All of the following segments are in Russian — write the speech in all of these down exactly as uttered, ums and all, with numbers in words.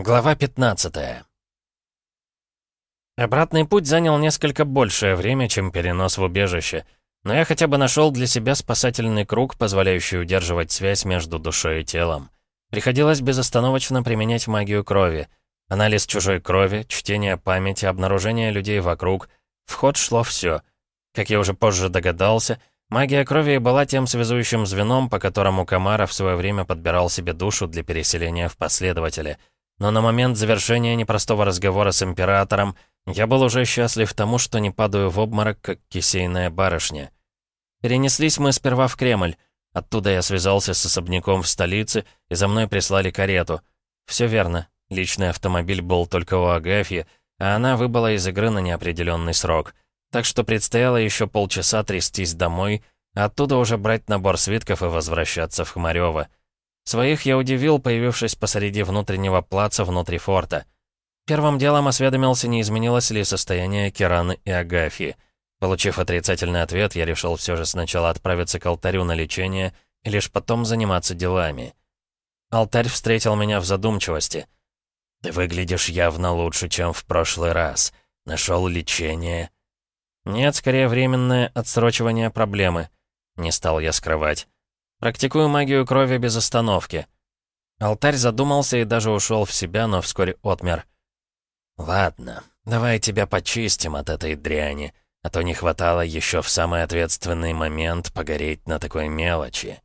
Глава пятнадцатая. Обратный путь занял несколько большее время, чем перенос в убежище, но я хотя бы нашел для себя спасательный круг, позволяющий удерживать связь между душой и телом. Приходилось безостановочно применять магию крови. Анализ чужой крови, чтение памяти, обнаружение людей вокруг. В ход шло все. Как я уже позже догадался, магия крови была тем связующим звеном, по которому Камара в свое время подбирал себе душу для переселения в последователя. Но на момент завершения непростого разговора с императором я был уже счастлив тому, что не падаю в обморок, как кисейная барышня. Перенеслись мы сперва в Кремль. Оттуда я связался с особняком в столице, и за мной прислали карету. Все верно, личный автомобиль был только у Агафьи, а она выбыла из игры на неопределенный срок. Так что предстояло еще полчаса трястись домой, а оттуда уже брать набор свитков и возвращаться в Хмарёво. Своих я удивил, появившись посреди внутреннего плаца внутри форта. Первым делом осведомился, не изменилось ли состояние Кираны и Агафьи. Получив отрицательный ответ, я решил все же сначала отправиться к алтарю на лечение и лишь потом заниматься делами. Алтарь встретил меня в задумчивости. «Ты выглядишь явно лучше, чем в прошлый раз. Нашел лечение?» «Нет, скорее временное отсрочивание проблемы», — не стал я скрывать. «Практикую магию крови без остановки». Алтарь задумался и даже ушел в себя, но вскоре отмер. «Ладно, давай тебя почистим от этой дряни, а то не хватало еще в самый ответственный момент погореть на такой мелочи».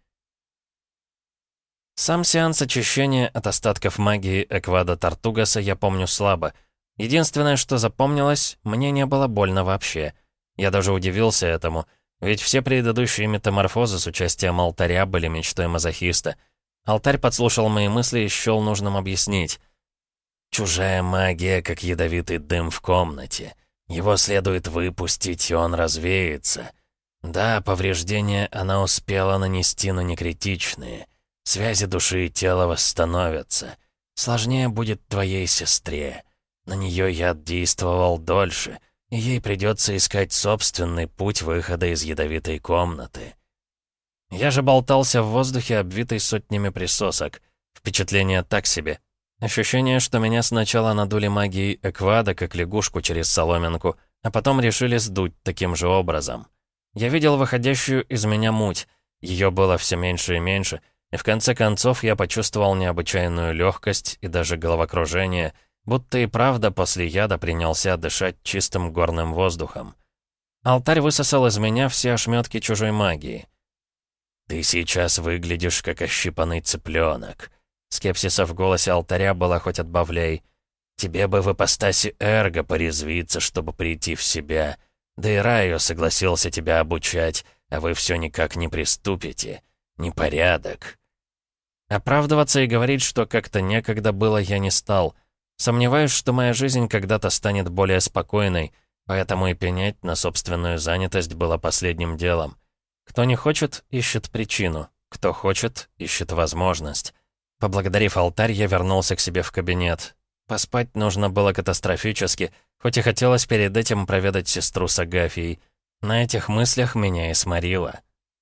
Сам сеанс очищения от остатков магии Эквада Тартугаса я помню слабо. Единственное, что запомнилось, мне не было больно вообще. Я даже удивился этому. Ведь все предыдущие метаморфозы с участием алтаря были мечтой мазохиста. Алтарь подслушал мои мысли и счёл нужным объяснить. «Чужая магия, как ядовитый дым в комнате. Его следует выпустить, и он развеется. Да, повреждения она успела нанести, но не критичные. Связи души и тела восстановятся. Сложнее будет твоей сестре. На нее яд действовал дольше, и ей придется искать собственный путь выхода из ядовитой комнаты». Я же болтался в воздухе, обвитый сотнями присосок. Впечатление так себе. Ощущение, что меня сначала надули магией Эквада, как лягушку через соломинку, а потом решили сдуть таким же образом. Я видел выходящую из меня муть. Ее было все меньше и меньше, и в конце концов я почувствовал необычайную легкость и даже головокружение, будто и правда после яда принялся дышать чистым горным воздухом. Алтарь высосал из меня все ошметки чужой магии. «Ты сейчас выглядишь, как ощипанный цыпленок». Скепсиса в голосе алтаря была хоть отбавляй. «Тебе бы в ипостаси Эрго порезвиться, чтобы прийти в себя. Да и Райо согласился тебя обучать, а вы все никак не приступите. Непорядок». Оправдываться и говорить, что как-то некогда было, я не стал. Сомневаюсь, что моя жизнь когда-то станет более спокойной, поэтому и пенять на собственную занятость было последним делом. Кто не хочет, ищет причину. Кто хочет, ищет возможность. Поблагодарив алтарь, я вернулся к себе в кабинет. Поспать нужно было катастрофически, хоть и хотелось перед этим проведать сестру с Агафьей. На этих мыслях меня и сморило.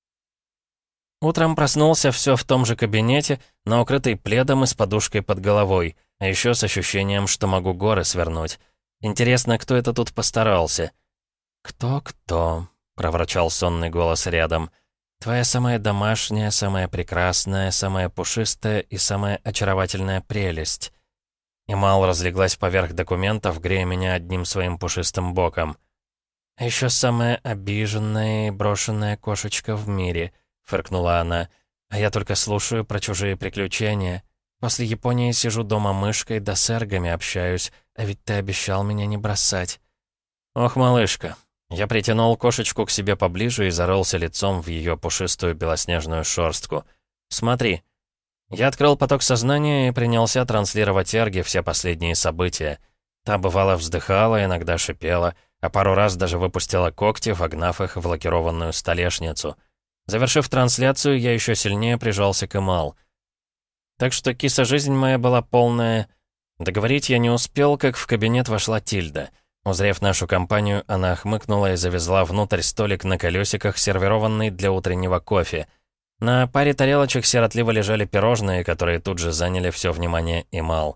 Утром проснулся все в том же кабинете, но укрытый пледом и с подушкой под головой, а еще с ощущением, что могу горы свернуть. Интересно, кто это тут постарался? «Кто-кто?» — проворчал сонный голос рядом. «Твоя самая домашняя, самая прекрасная, самая пушистая и самая очаровательная прелесть». Имал разлеглась поверх документов, грея меня одним своим пушистым боком. «А еще самая обиженная и брошенная кошечка в мире», — фыркнула она. «А я только слушаю про чужие приключения. После Японии сижу дома мышкой, да с эргами общаюсь, а ведь ты обещал меня не бросать». «Ох, малышка». Я притянул кошечку к себе поближе и зарылся лицом в ее пушистую белоснежную шерстку. «Смотри». Я открыл поток сознания и принялся транслировать Эрге все последние события. Та бывало вздыхала, иногда шипела, а пару раз даже выпустила когти, вогнав их в лакированную столешницу. Завершив трансляцию, я еще сильнее прижался к Эмал. Так что, киса, жизнь моя была полная. Договорить я не успел, как в кабинет вошла Тильда. Узрев нашу компанию, она хмыкнула и завезла внутрь столик на колесиках, сервированный для утреннего кофе. На паре тарелочек сиротливо лежали пирожные, которые тут же заняли все внимание Эмал.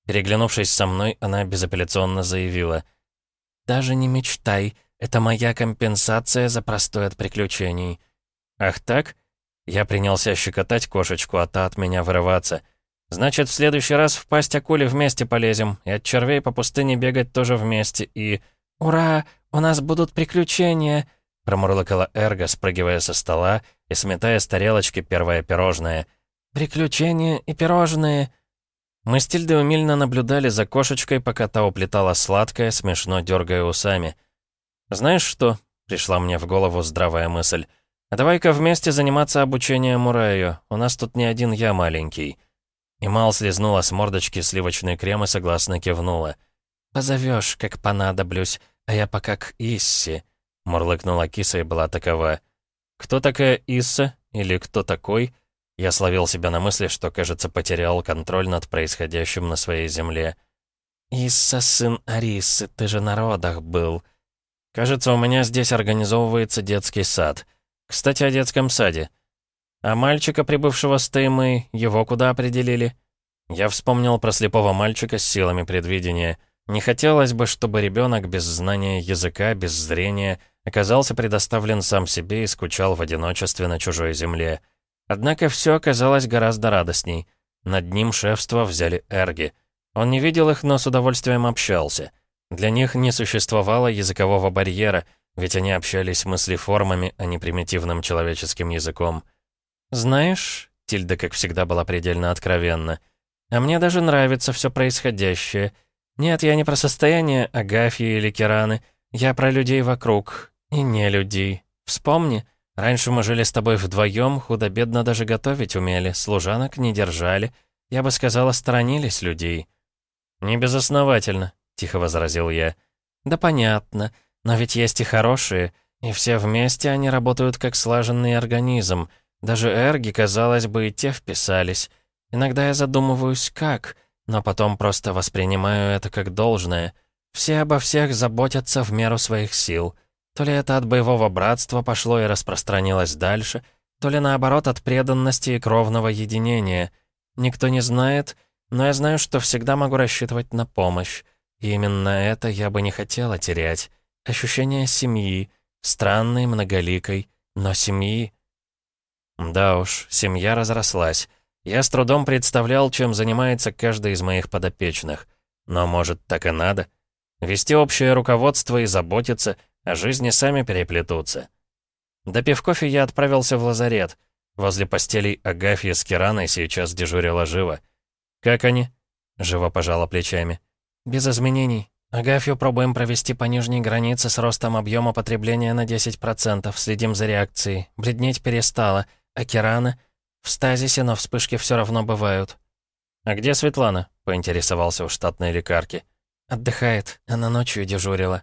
Переглянувшись со мной, она безапелляционно заявила: «Даже не мечтай, это моя компенсация за простой от приключений». «Ах так?» Я принялся щекотать кошечку, а та от меня вырываться. «Значит, в следующий раз в пасть акуле вместе полезем, и от червей по пустыне бегать тоже вместе, и...» «Ура! У нас будут приключения!» промурлыкала Эрго, спрыгивая со стола и сметая с тарелочки первое пирожное. «Приключения и пирожные!» Мы с Тильдой умильно наблюдали за кошечкой, пока та уплетала сладкое, смешно дергая усами. «Знаешь что?» — пришла мне в голову здравая мысль. «А давай-ка вместе заниматься обучением Мураю. У нас тут не один я маленький». И Мал слезнула с мордочки сливочный крем и согласно кивнула. «Позовешь, как понадоблюсь, а я пока к Исси», — мурлыкнула киса и была такова. «Кто такая Исса? Или кто такой?» Я словил себя на мысли, что, кажется, потерял контроль над происходящим на своей земле. «Исса, сын Арисы, ты же на родах был». «Кажется, у меня здесь организовывается детский сад. Кстати, о детском саде. А мальчика, прибывшего с Таймы, его куда определили?» Я вспомнил про слепого мальчика с силами предвидения. Не хотелось бы, чтобы ребенок без знания языка, без зрения, оказался предоставлен сам себе и скучал в одиночестве на чужой земле. Однако все оказалось гораздо радостней. Над ним шефство взяли эрги. Он не видел их, но с удовольствием общался. Для них не существовало языкового барьера, ведь они общались мыслеформами, а не примитивным человеческим языком. «Знаешь...» — Тильда, как всегда, была предельно откровенна. «А мне даже нравится все происходящее. Нет, я не про состояние Агафьи или Кираны. Я про людей вокруг. И не людей. Вспомни, раньше мы жили с тобой вдвоем, худо-бедно даже готовить умели, служанок не держали. Я бы сказала, сторонились людей». «Не безосновательно», — тихо возразил я. «Да понятно. Но ведь есть и хорошие, и все вместе они работают как слаженный организм. Даже эрги, казалось бы, и те вписались. Иногда я задумываюсь, как, но потом просто воспринимаю это как должное. Все обо всех заботятся в меру своих сил. То ли это от боевого братства пошло и распространилось дальше, то ли наоборот от преданности и кровного единения. Никто не знает, но я знаю, что всегда могу рассчитывать на помощь. И именно это я бы не хотела терять. Ощущение семьи, странной, многоликой, но семьи. Да уж, семья разрослась. Я с трудом представлял, чем занимается каждый из моих подопечных. Но, может, так и надо? Вести общее руководство и заботиться, а жизни сами переплетутся. Допив кофе, я отправился в лазарет. Возле постелей Агафьи с Кираной сейчас дежурила Жива. «Как они?» — Жива пожала плечами. «Без изменений. Агафью пробуем провести по нижней границе с ростом объема потребления на десять процентов. Следим за реакцией. Бледнеть перестала. А Кирана? В стазисе, но вспышки все равно бывают». «А где Светлана?» — поинтересовался у штатной лекарки. «Отдыхает. Она ночью дежурила».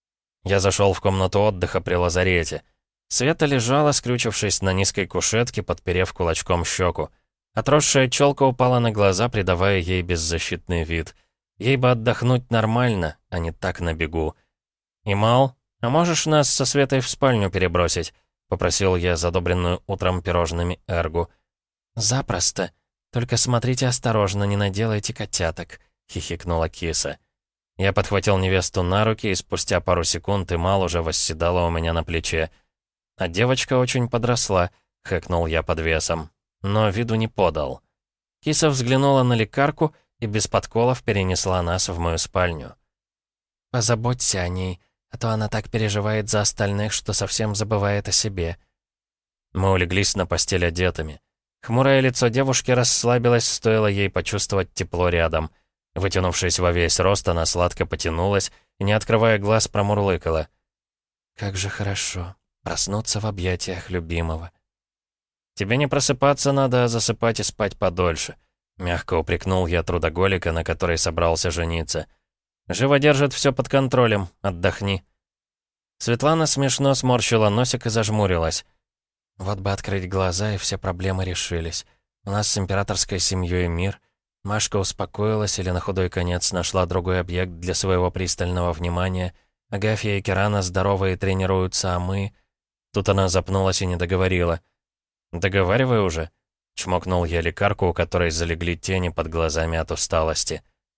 Я зашел в комнату отдыха при лазарете. Света лежала, скрючившись на низкой кушетке, подперев кулачком щеку. Отросшая челка упала на глаза, придавая ей беззащитный вид. Ей бы отдохнуть нормально, а не так на бегу. «Имал, а можешь нас со Светой в спальню перебросить?» — попросил я задобренную утром пирожными Эргу. «Запросто. Только смотрите осторожно, не наделайте котяток», — хихикнула киса. Я подхватил невесту на руки, и спустя пару секунд Имал уже восседала у меня на плече. «А девочка очень подросла», — хэкнул я под весом. Но виду не подал. Киса взглянула на лекарку и без подколов перенесла нас в мою спальню. «Позаботься о ней, а то она так переживает за остальных, что совсем забывает о себе». Мы улеглись на постель одетыми. Хмурое лицо девушки расслабилось, стоило ей почувствовать тепло рядом. Вытянувшись во весь рост, она сладко потянулась и, не открывая глаз, промурлыкала. «Как же хорошо проснуться в объятиях любимого». «Тебе не просыпаться надо, а засыпать и спать подольше», — мягко упрекнул я трудоголика, на которой собрался жениться. «Живо держит все под контролем, отдохни». Светлана смешно сморщила носик и зажмурилась. «Вот бы открыть глаза, и все проблемы решились. У нас с императорской семьей мир. Машка успокоилась или на худой конец нашла другой объект для своего пристального внимания. Агафья и Кирана здоровы и тренируются, а мы...» Тут она запнулась и не договорила. «Договаривай уже», — чмокнул я лекарку, у которой залегли тени под глазами от усталости.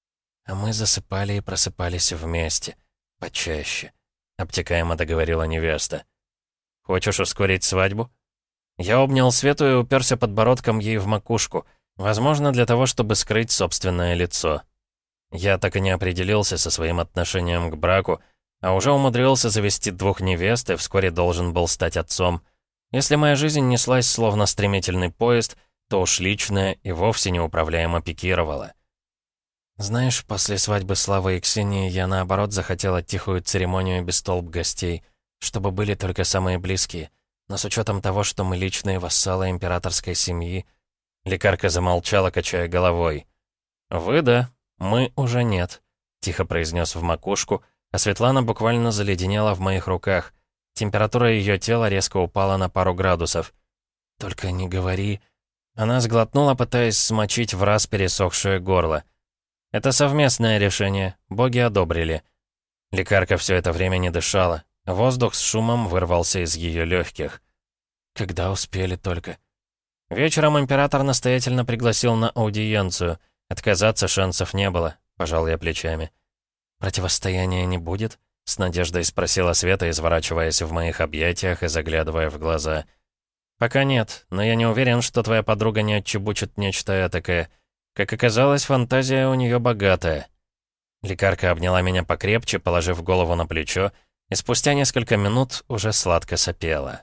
А мы засыпали и просыпались вместе. Почаще. Обтекаемо договорила невеста. Хочешь ускорить свадьбу? Я обнял Свету и уперся подбородком ей в макушку. Возможно, для того, чтобы скрыть собственное лицо. Я так и не определился со своим отношением к браку, а уже умудрился завести двух невест и вскоре должен был стать отцом. Если моя жизнь неслась словно стремительный поезд, то уж личное и вовсе неуправляемо пикировало. Знаешь, после свадьбы Славы и Ксении я, наоборот, захотела тихую церемонию без толп гостей, чтобы были только самые близкие. Но с учетом того, что мы личные вассалы императорской семьи... Лекарка замолчала, качая головой. «Вы, да, мы уже нет», — тихо произнес в макушку, а Светлана буквально заледенела в моих руках. Температура ее тела резко упала на пару градусов. «Только не говори...» Она сглотнула, пытаясь смочить в раз пересохшее горло. «Это совместное решение, боги одобрили». Лекарка все это время не дышала. Воздух с шумом вырвался из ее легких. «Когда успели только?» Вечером император настоятельно пригласил на аудиенцию. Отказаться шансов не было, пожал я плечами. «Противостояния не будет?» — с надеждой спросила Света, изворачиваясь в моих объятиях и заглядывая в глаза. «Пока нет, но я не уверен, что твоя подруга не отчебучит нечто этакое. Как оказалось, фантазия у нее богатая». Лекарка обняла меня покрепче, положив голову на плечо, и спустя несколько минут уже сладко сопела.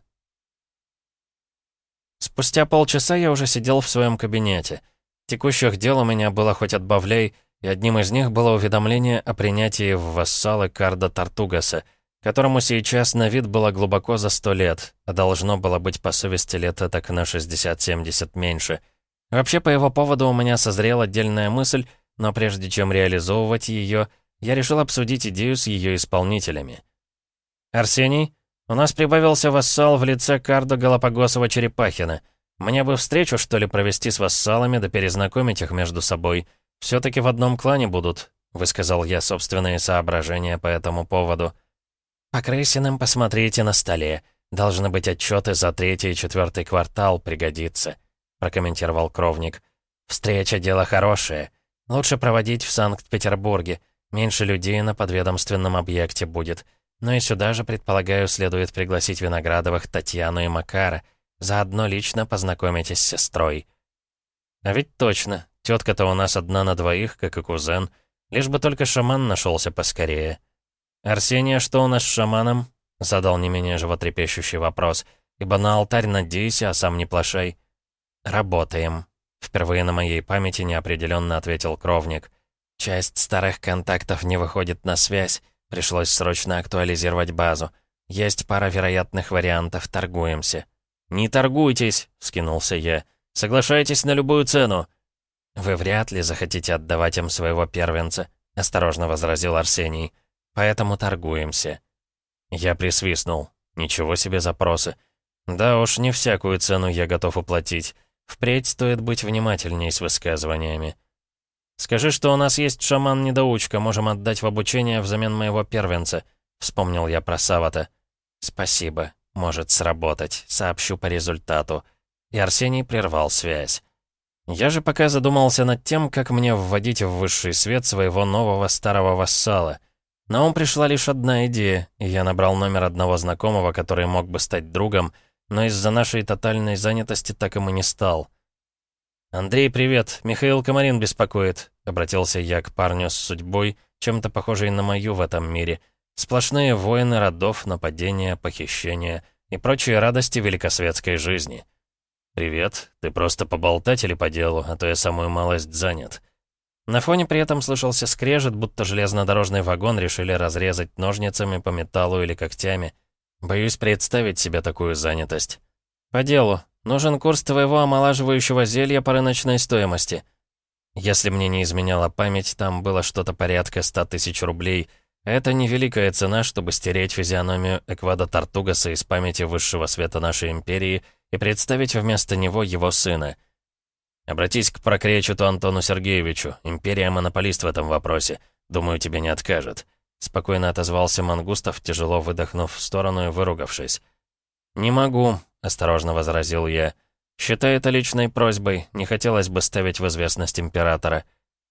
Спустя полчаса я уже сидел в своем кабинете. Текущих дел у меня было хоть отбавляй, и одним из них было уведомление о принятии в вассалы Карда Тартугаса, которому сейчас на вид было глубоко за сто лет, а должно было быть по совести лет так на шестьдесят-семьдесят меньше. Вообще, по его поводу у меня созрела отдельная мысль, но прежде чем реализовывать ее, я решил обсудить идею с ее исполнителями. «Арсений, у нас прибавился вассал в лице Карда Галапагосова-Черепахина. Мне бы встречу, что ли, провести с вассалами, да перезнакомить их между собой. Все-таки в одном клане будут», — высказал я собственные соображения по этому поводу. «По Крысиным посмотрите на столе. Должны быть отчеты за третий и четвертый квартал, пригодится», — прокомментировал Кровник. «Встреча — дело хорошее. Лучше проводить в Санкт-Петербурге. Меньше людей на подведомственном объекте будет. Но и сюда же, предполагаю, следует пригласить Виноградовых, Татьяну и Макара. Заодно лично познакомитесь с сестрой». «А ведь точно. Тетка-то у нас одна на двоих, как и кузен. Лишь бы только шаман нашелся поскорее». «Арсения, что у нас с шаманом?» — задал не менее животрепещущий вопрос. «Ибо на алтарь надейся, а сам не плашай». «Работаем», — впервые на моей памяти неопределенно ответил Кровник. «Часть старых контактов не выходит на связь. Пришлось срочно актуализировать базу. Есть пара вероятных вариантов, торгуемся». «Не торгуйтесь», — вскинулся я. «Соглашайтесь на любую цену». «Вы вряд ли захотите отдавать им своего первенца», — осторожно возразил Арсений. «Поэтому торгуемся». Я присвистнул. Ничего себе запросы. Да уж, не всякую цену я готов уплатить. Впредь стоит быть внимательней с высказываниями. «Скажи, что у нас есть шаман-недоучка, можем отдать в обучение взамен моего первенца», — вспомнил я про Савата. «Спасибо. Может сработать. Сообщу по результату». И Арсений прервал связь. Я же пока задумался над тем, как мне вводить в высший свет своего нового старого вассала. На ум пришла лишь одна идея, и я набрал номер одного знакомого, который мог бы стать другом, но из-за нашей тотальной занятости так им и не стал. «Андрей, привет. Михаил Комарин беспокоит», — обратился я к парню с судьбой, чем-то похожей на мою в этом мире. Сплошные войны родов, нападения, похищения и прочие радости великосветской жизни. «Привет. Ты просто поболтать или по делу, а то я самую малость занят». На фоне при этом слышался скрежет, будто железнодорожный вагон решили разрезать ножницами по металлу или когтями. Боюсь представить себе такую занятость. «По делу. Нужен курс твоего омолаживающего зелья по рыночной стоимости». Если мне не изменяла память, там было что-то порядка ста тысяч рублей. А это невеликая цена, чтобы стереть физиономию Эквада Тартугаса из памяти высшего света нашей империи и представить вместо него его сына. «Обратись к прокречету Антону Сергеевичу. Империя монополист в этом вопросе. Думаю, тебе не откажет». Спокойно отозвался Мангустов, тяжело выдохнув в сторону и выругавшись. «Не могу», — осторожно возразил я. «Считай это личной просьбой. Не хотелось бы ставить в известность императора».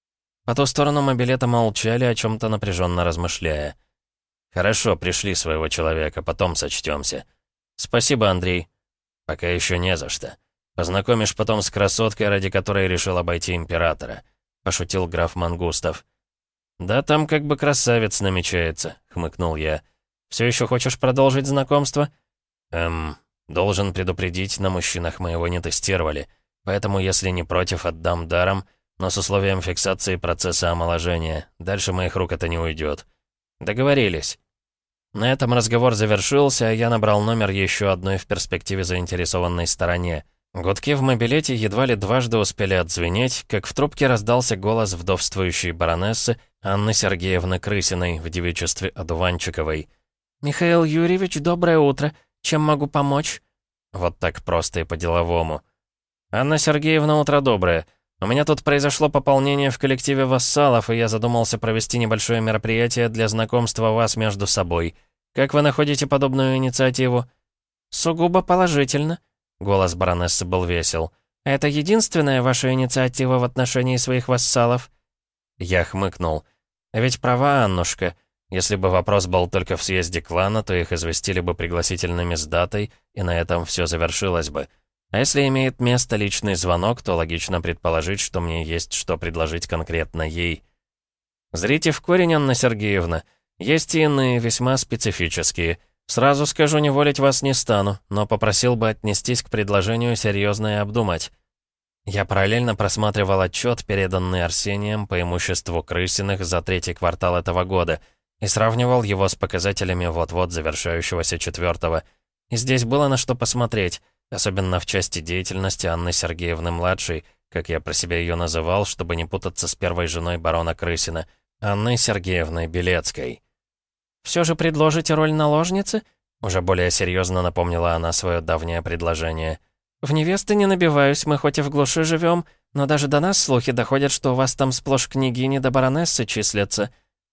По ту сторону мобилета молчали, о чем-то напряженно размышляя. «Хорошо, пришли своего человека, потом сочтемся. Спасибо, Андрей. Пока еще не за что. Познакомишь потом с красоткой, ради которой решил обойти императора», — пошутил граф Мангустов. «Да там как бы красавец намечается», — хмыкнул я. «Все еще хочешь продолжить знакомство?» «Эм, должен предупредить, на мужчинах мы его не тестировали, поэтому, если не против, отдам даром, но с условием фиксации процесса омоложения. Дальше моих рук это не уйдет». «Договорились». На этом разговор завершился, а я набрал номер еще одной в перспективе заинтересованной стороне. Гудки в мобилете едва ли дважды успели отзвенеть, как в трубке раздался голос вдовствующей баронессы Анны Сергеевны Крысиной в девичестве Одуванчиковой. «Михаил Юрьевич, доброе утро. Чем могу помочь?» Вот так просто и по-деловому. «Анна Сергеевна, утро доброе. У меня тут произошло пополнение в коллективе вассалов, и я задумался провести небольшое мероприятие для знакомства вас между собой. Как вы находите подобную инициативу?» «Сугубо положительно», — голос баронессы был весел. «Это единственная ваша инициатива в отношении своих вассалов?» Я хмыкнул. «А ведь права, Аннушка. Если бы вопрос был только в съезде клана, то их известили бы пригласительными с датой, и на этом все завершилось бы. А если имеет место личный звонок, то логично предположить, что мне есть что предложить конкретно ей. Зрите в корень, Анна Сергеевна. Есть и иные, весьма специфические. Сразу скажу, не волить вас не стану, но попросил бы отнестись к предложению серьезно и обдумать». Я параллельно просматривал отчет, переданный Арсением по имуществу Крысиных за третий квартал этого года, и сравнивал его с показателями вот-вот завершающегося четвертого. И здесь было на что посмотреть, особенно в части деятельности Анны Сергеевны-младшей, как я про себя ее называл, чтобы не путаться с первой женой барона Крысина, Анной Сергеевной Белецкой. «Все же предложите роль наложницы?» Уже более серьезно напомнила она свое давнее предложение. «В невесты не набиваюсь, мы хоть и в глуши живем, но даже до нас слухи доходят, что у вас там сплошь княгини да баронессы числятся».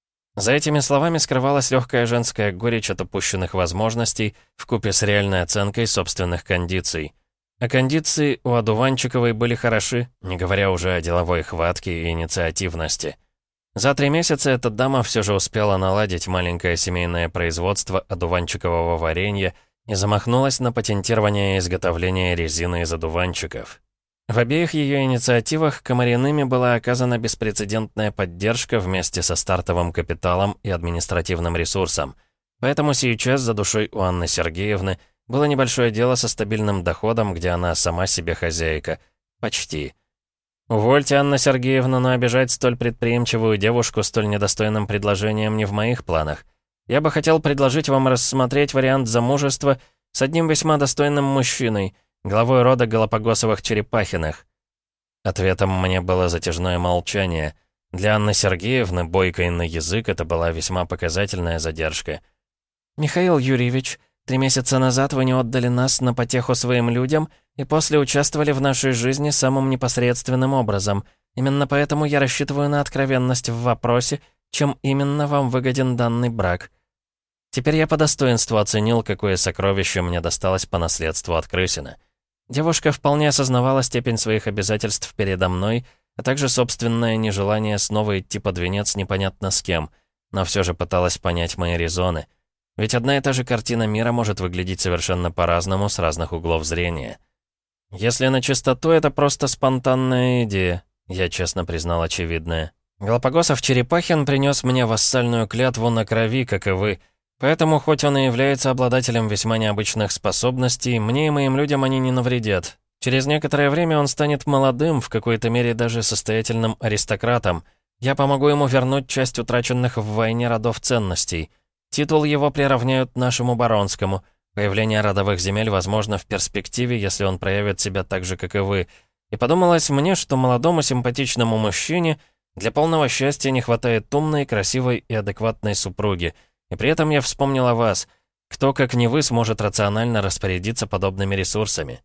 За этими словами скрывалась легкая женская горечь от упущенных возможностей вкупе с реальной оценкой собственных кондиций. А кондиции у Одуванчиковой были хороши, не говоря уже о деловой хватке и инициативности. За три месяца эта дама все же успела наладить маленькое семейное производство одуванчикового варенья и замахнулась на патентирование и изготовление резины из одуванчиков. В обеих ее инициативах Комариными была оказана беспрецедентная поддержка вместе со стартовым капиталом и административным ресурсом. Поэтому сейчас за душой у Анны Сергеевны было небольшое дело со стабильным доходом, где она сама себе хозяйка. Почти. «Увольте, Анна Сергеевна, но обижать столь предприимчивую девушку столь недостойным предложением не в моих планах. Я бы хотел предложить вам рассмотреть вариант замужества с одним весьма достойным мужчиной, главой рода Галапагосовых Черепахиных». Ответом мне было затяжное молчание. Для Анны Сергеевны, бойкой на язык, это была весьма показательная задержка. «Михаил Юрьевич, три месяца назад вы не отдали нас на потеху своим людям и после участвовали в нашей жизни самым непосредственным образом. Именно поэтому я рассчитываю на откровенность в вопросе, чем именно вам выгоден данный брак». Теперь я по достоинству оценил, какое сокровище мне досталось по наследству от Крысина. Девушка вполне осознавала степень своих обязательств передо мной, а также собственное нежелание снова идти под венец непонятно с кем, но все же пыталась понять мои резоны. Ведь одна и та же картина мира может выглядеть совершенно по-разному с разных углов зрения. Если на чистоту, это просто спонтанная идея, я честно признал очевидное. Галапагосов Черепахин принес мне вассальную клятву на крови, как и вы. Поэтому, хоть он и является обладателем весьма необычных способностей, мне и моим людям они не навредят. Через некоторое время он станет молодым, в какой-то мере даже состоятельным аристократом. Я помогу ему вернуть часть утраченных в войне родов ценностей. Титул его приравняют нашему баронскому. Появление родовых земель возможно в перспективе, если он проявит себя так же, как и вы. И подумалось мне, что молодому симпатичному мужчине для полного счастья не хватает умной, красивой и адекватной супруги. И при этом я вспомнил о вас. Кто, как не вы, сможет рационально распорядиться подобными ресурсами?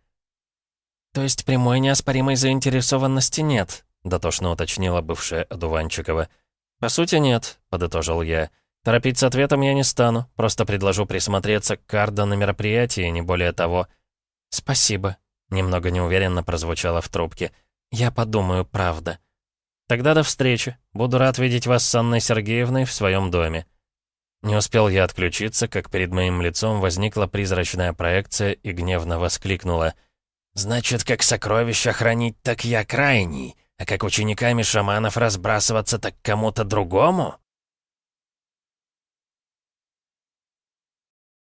«То есть прямой неоспоримой заинтересованности нет?» — дотошно уточнила бывшая Одуванчикова. «По сути, нет», — подытожил я. «Торопить с ответом я не стану, просто предложу присмотреться к Кардо на мероприятии, не более того». «Спасибо», — немного неуверенно прозвучало в трубке. «Я подумаю, правда». Тогда до встречи. Буду рад видеть вас с Анной Сергеевной в своем доме». Не успел я отключиться, как перед моим лицом возникла призрачная проекция и гневно воскликнула. «Значит, как сокровища хранить, так я крайний, а как учениками шаманов разбрасываться, так кому-то другому?»